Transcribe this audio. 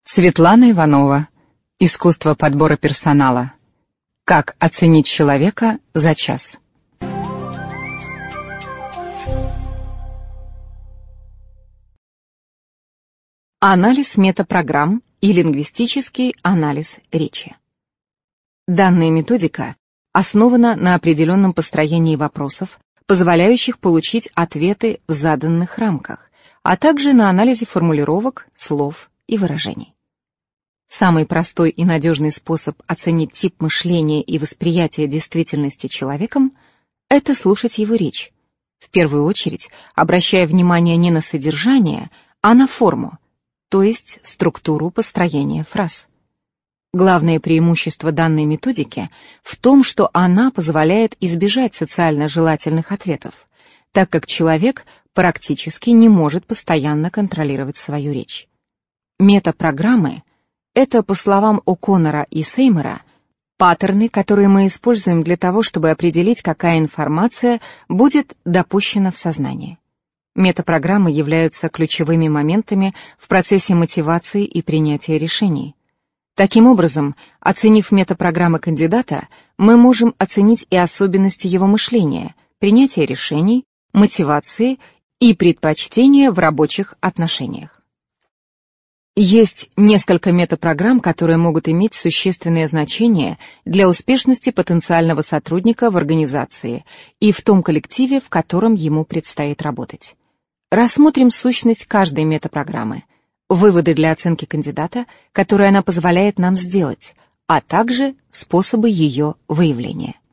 Светлана Иванова. Искусство подбора персонала. Как оценить человека за час? Анализ метапрограмм и лингвистический анализ речи. Данная методика основана на определенном построении вопросов, позволяющих получить ответы в заданных рамках, а также на анализе формулировок, слов и выражений. Самый простой и надежный способ оценить тип мышления и восприятия действительности человеком — это слушать его речь, в первую очередь обращая внимание не на содержание, а на форму, то есть структуру построения фраз. Главное преимущество данной методики в том, что она позволяет избежать социально желательных ответов, так как человек практически не может постоянно контролировать свою речь. Метапрограммы — это, по словам О'Коннора и Сеймора, паттерны, которые мы используем для того, чтобы определить, какая информация будет допущена в сознание. Метапрограммы являются ключевыми моментами в процессе мотивации и принятия решений. Таким образом, оценив метапрограммы кандидата, мы можем оценить и особенности его мышления, принятия решений, мотивации и предпочтения в рабочих отношениях. Есть несколько метапрограмм, которые могут иметь существенное значение для успешности потенциального сотрудника в организации и в том коллективе, в котором ему предстоит работать. Рассмотрим сущность каждой метапрограммы, выводы для оценки кандидата, которые она позволяет нам сделать, а также способы ее выявления.